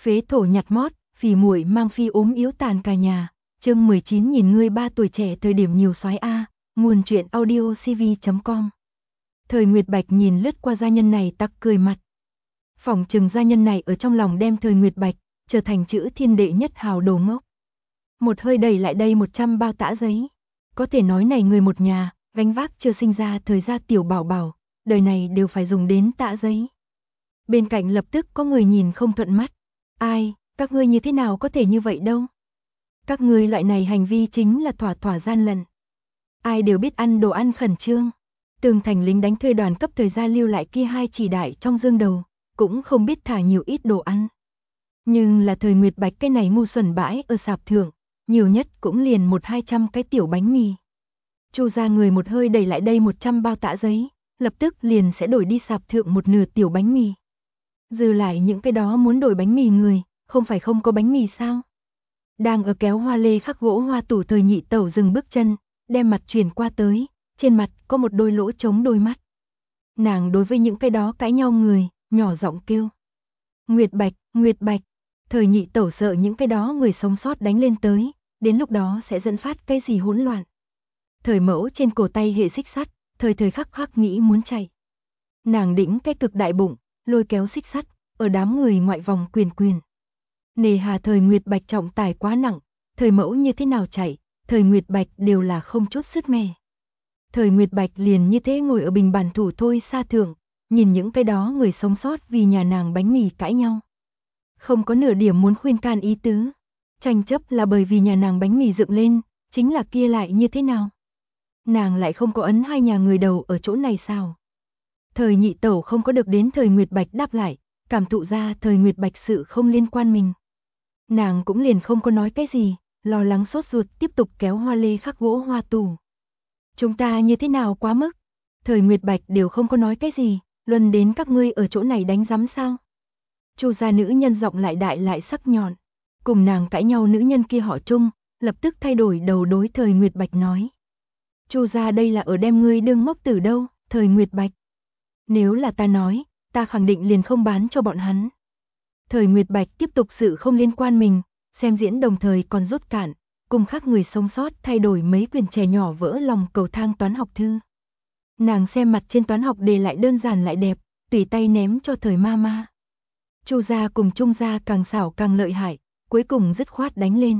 Phế thổ nhặt mót, phì muội mang phi ốm yếu tàn cả nhà. Chương 19 nhìn ngươi 3 tuổi trẻ thời điểm nhiều soái a. Nguồn truyện audio cv.com. Thời Nguyệt Bạch nhìn lướt qua gia nhân này tặc cười mặt. Phỏng chừng gia nhân này ở trong lòng đem Thời Nguyệt Bạch trở thành chữ thiên đệ nhất hào đồ ngốc. Một hơi đẩy lại đây 100 bao tã giấy. Có thể nói này người một nhà, gánh vác chưa sinh ra thời gia tiểu bảo bảo, đời này đều phải dùng đến tã giấy. Bên cạnh lập tức có người nhìn không thuận mắt. Ai, các ngươi như thế nào có thể như vậy đâu? Các ngươi loại này hành vi chính là thỏa gian lận. Ai đều biết ăn đồ ăn khẩn trương. Tường thành lính đánh thuê đoàn cấp thời gia lưu lại kia 2 chỉ đại trong dương đầu, cũng không biết thả nhiều ít đồ ăn. Nhưng là Thời Nguyệt Bạch cái này ngu xuẩn bãi ở sạp thượng, nhiều nhất cũng liền 100-200 cái tiểu bánh mì. Chu gia người một hơi đẩy lại đây 100 bao tã giấy, lập tức liền sẽ đổi đi sạp thượng một nửa tiểu bánh mì. Dư lại những cái đó muốn đổi bánh mì người, không phải không có bánh mì sao? Đang ở kéo hoa lê khắc gỗ hoa tủ Thời nhị tẩu dừng bước chân, đem mặt chuyển qua tới, trên mặt có một đôi lỗ trống đôi mắt. Nàng đối với những cái đó cãi nhau người, nhỏ giọng kêu. Nguyệt Bạch, Nguyệt Bạch. Thời nhị tẩu sợ những cái đó người sống sót đánh lên tới, đến lúc đó sẽ dẫn phát cái gì hỗn loạn. Thời mẫu trên cổ tay hệ xích sắt, thời khắc nghĩ muốn chạy. Nàng đĩnh cái cực đại bụng, lôi kéo xích sắt, ở đám người ngoại vòng quyền. Nề hà Thời Nguyệt Bạch trọng tải quá nặng, thời mẫu như thế nào chạy, Thời Nguyệt Bạch đều là không chút sứt mẻ. Thời Nguyệt Bạch liền như thế ngồi ở bình bàn thủ thôi xa thượng, nhìn những cái đó người sống sót vì nhà nàng bánh mì cãi nhau. Không có nửa điểm muốn khuyên can ý tứ. Tranh chấp là bởi vì nhà nàng bánh mì dựng lên, chính là kia lại như thế nào? Nàng lại không có ấn hai nhà người đầu ở chỗ này sao? Thời nhị tẩu không có được đến Thời Nguyệt Bạch đáp lại, cảm thụ ra Thời Nguyệt Bạch sự không liên quan mình. Nàng cũng liền không có nói cái gì, lo lắng sốt ruột tiếp tục kéo hoa lê khắc gỗ hoa tủ. Chúng ta như thế nào quá mức? Thời Nguyệt Bạch đều không có nói cái gì, luân đến các ngươi ở chỗ này đánh rắm sao? Chu gia nữ nhân giọng lại đại lại sắc nhọn. Cùng nàng cãi nhau nữ nhân kia họ Trung, lập tức thay đổi đầu đối Thời Nguyệt Bạch nói. Chu gia đây là ở đem ngươi đương ngốc tử đâu, Thời Nguyệt Bạch. Nếu là ta nói, ta khẳng định liền không bán cho bọn hắn. Thời Nguyệt Bạch tiếp tục sự không liên quan mình, xem diễn đồng thời còn rút cạn, cùng khác người sống sót thay đổi mấy quyển trẻ nhỏ vỡ lòng cầu thang toán học thư. Nàng xem mặt trên toán học đề lại đơn giản lại đẹp, tùy tay ném cho Thời ma. Chu gia cùng Trung gia càng xảo càng lợi hại, cuối cùng dứt khoát đánh lên.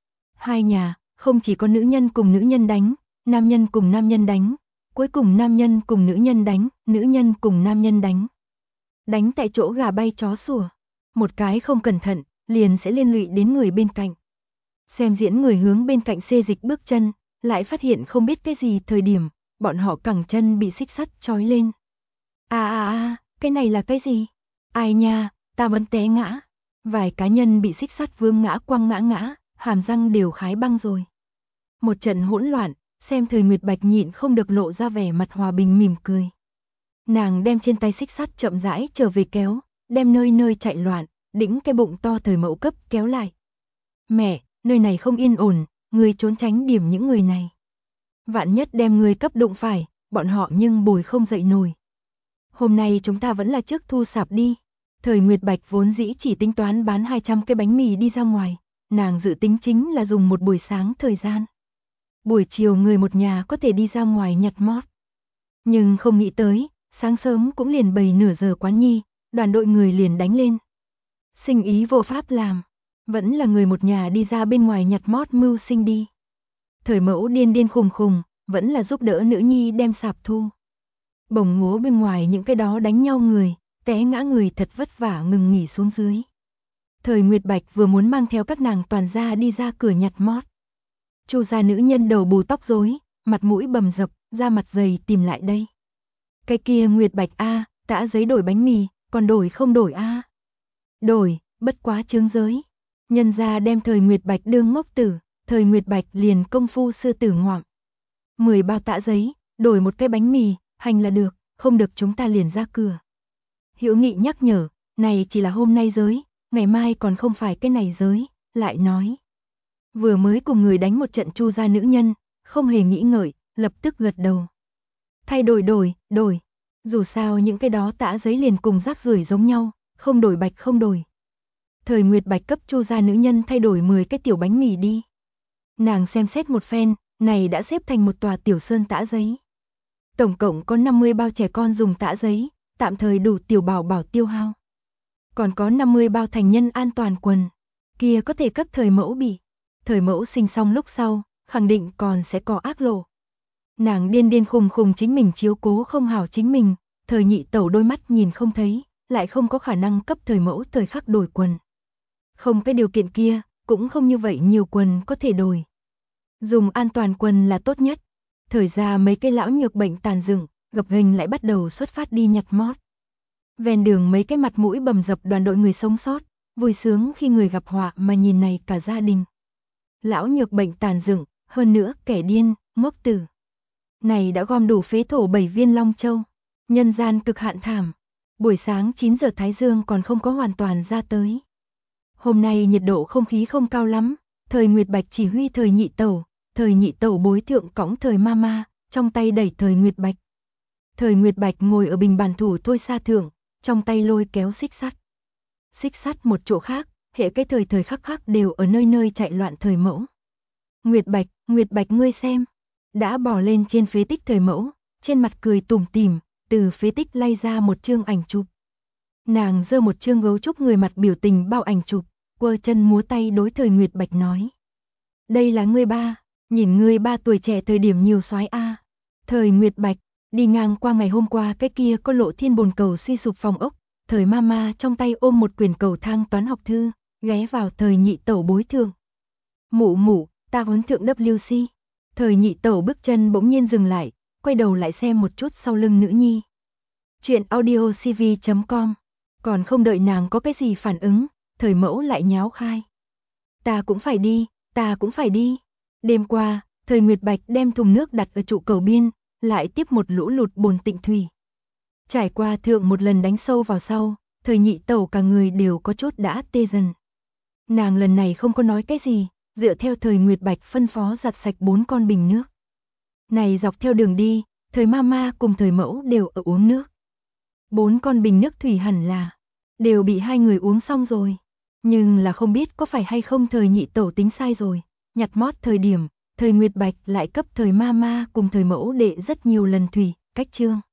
Hai nhà, không chỉ có nữ nhân cùng nữ nhân đánh, nam nhân cùng nam nhân đánh, cuối cùng nam nhân cùng nữ nhân đánh, nữ nhân cùng nam nhân đánh. Đánh tại chỗ gà bay chó sủa, một cái không cẩn thận, liền sẽ liên lụy đến người bên cạnh. Xem diễn người hướng bên cạnh xê dịch bước chân, lại phát hiện không biết cái gì thời điểm, bọn họ cẳng chân bị xích sắt trói lên. Cái này là cái gì? Ai nha, ta vẫn té ngã. Vài cá nhân bị xích sắt vướng ngã quăng ngã, hàm răng đều khái băng rồi. Một trận hỗn loạn, xem Thời Nguyệt Bạch nhịn không được lộ ra vẻ mặt hòa bình mỉm cười. Nàng đem trên tay xích sắt chậm rãi trở về kéo, đem nơi chạy loạn, đĩnh cái bụng to Thời mẫu cấp kéo lại. Mẹ, nơi này không yên ổn, ngươi trốn tránh điểm những người này. Vạn nhất đem ngươi cấp đụng phải, bọn họ nhưng bồi không dậy nổi. Hôm nay chúng ta vẫn là trước thu sạp đi. Thời Nguyệt Bạch vốn dĩ chỉ tính toán bán 200 cái bánh mì đi ra ngoài, nàng dự tính chính là dùng một buổi sáng thời gian. Buổi chiều người một nhà có thể đi ra ngoài nhặt mót. Nhưng không nghĩ tới, sáng sớm cũng liền bày nửa giờ quán nhi, đoàn đội người liền đánh lên. Sinh ý vô pháp làm, vẫn là người một nhà đi ra bên ngoài nhặt mót mưu sinh đi. Thời mẫu điên khùng, vẫn là giúp đỡ nữ nhi đem sạp thu. Bồng ngố bên ngoài những cái đó đánh nhau người, té ngã người thật vất vả ngừng nghỉ xuống dưới. Thời Nguyệt Bạch vừa muốn mang theo các nàng toàn gia đi ra cửa nhặt mót. Chu gia nữ nhân đầu bù tóc rối, mặt mũi bầm dập, da mặt dày tìm lại đây. Cái kia Nguyệt Bạch a, tã giấy đổi bánh mì, còn đổi không đổi a? Đổi, bất quá chướng giới. Nhân gia đem Thời Nguyệt Bạch đương ngốc tử, Thời Nguyệt Bạch liền công phu sư tử ngoạm. 10 bao tã giấy, đổi một cái bánh mì, hành là được, không được chúng ta liền ra cửa. Hữu Nghị nhắc nhở, này chỉ là hôm nay giới, ngày mai còn không phải cái này giới, lại nói. Vừa mới cùng người đánh một trận Chu gia nữ nhân, không hề nghĩ ngợi, lập tức gật đầu. Thay đổi. Dù sao những cái đó tã giấy liền cùng rác rưởi giống nhau, không đổi bạch không đổi. Thời Nguyệt Bạch cấp Chu gia nữ nhân thay đổi 10 cái tiểu bánh mì đi. Nàng xem xét một phen, này đã xếp thành một tòa tiểu sơn tã giấy. Tổng cộng có 50 bao trẻ con dùng tã giấy, tạm thời đủ tiểu bảo bảo tiêu hao. Còn có 50 bao thành nhân an toàn quần, kia có thể cấp thời mẫu bị. Thời mẫu sinh xong lúc sau, khẳng định còn sẽ có ác lộ. Nàng điên điên khùng khùng chính mình chiếu cố không hảo chính mình, thời nhị tẩu đôi mắt nhìn không thấy, lại không có khả năng cấp thời mẫu thời khắc đổi quần. Không cái điều kiện kia, cũng không như vậy nhiều quần có thể đổi. Dùng an toàn quần là tốt nhất. Thời ra mấy cái lão nhược bệnh tàn dựng, gập ghềnh lại bắt đầu xuất phát đi nhặt mót. Ven đường mấy cái mặt mũi bầm dập đoàn đội người sống sót, vui sướng khi người gặp họa mà nhìn này cả gia đình. Lão nhược bệnh tàn dựng, hơn nữa kẻ điên, ngốc tử. Này đã gom đủ phế thổ 7 viên Long Châu. Nhân gian cực hạn thảm. Buổi sáng 9 giờ Thái Dương còn không có hoàn toàn ra tới. Hôm nay nhiệt độ không khí không cao lắm, thời Nguyệt Bạch chỉ huy thời nhị tẩu bối thượng cõng thời mama, trong tay đẩy thời Nguyệt Bạch. Thời Nguyệt Bạch ngồi ở bình bàn thủ thôi xa thượng, trong tay lôi kéo xích sắt. Xích sắt một chỗ khác, hệ cái thời khắc khắc đều ở nơi nơi chạy loạn thời mẫu. Nguyệt Bạch ngươi xem, đã bò lên trên phế tích thời mẫu, trên mặt cười tủm tỉm, từ phế tích lay ra một chương ảnh chụp. Nàng giơ một chương gấu trúc người mặt biểu tình bao ảnh chụp, quơ chân múa tay đối thời Nguyệt Bạch nói. Đây là ngươi ba, nhìn ngươi ba tuổi trẻ thời điểm nhiều soái a. Thời Nguyệt Bạch, đi ngang qua ngày hôm qua cái kia có lộ thiên bồn cầu suy sụp phòng ốc, thời mama trong tay ôm một quyển cầu thang toán học thư, ghé vào thời nhị tẩu bối thượng. Mụ, ta huấn thượng WC. Thời nhị tẩu bước chân bỗng nhiên dừng lại, quay đầu lại xem một chút sau lưng nữ nhi. Chuyện audiocv.com. Còn không đợi nàng có cái gì phản ứng, thời mẫu lại nháo khai. Ta cũng phải đi. Đêm qua, thời Nguyệt Bạch đem thùng nước đặt ở trụ cầu biên, lại tiếp một lũ lụt bồn tịnh thủy. Trải qua thượng một lần đánh sâu vào sau, thời nhị tẩu cả người đều có chút đã tê dần. Nàng lần này không có nói cái gì, dựa theo thời Nguyệt Bạch phân phó giặt sạch 4 con bình nước. Này dọc theo đường đi, thời mama cùng thời mẫu đều ở uống nước. 4 con bình nước thủy hẳn là đều bị hai người uống xong rồi, nhưng là không biết có phải hay không thời nhị tẩu tính sai rồi, nhặt mót thời điểm, thời Nguyệt Bạch lại cấp thời mama cùng thời mẫu để rất nhiều lần thủy, cách chương.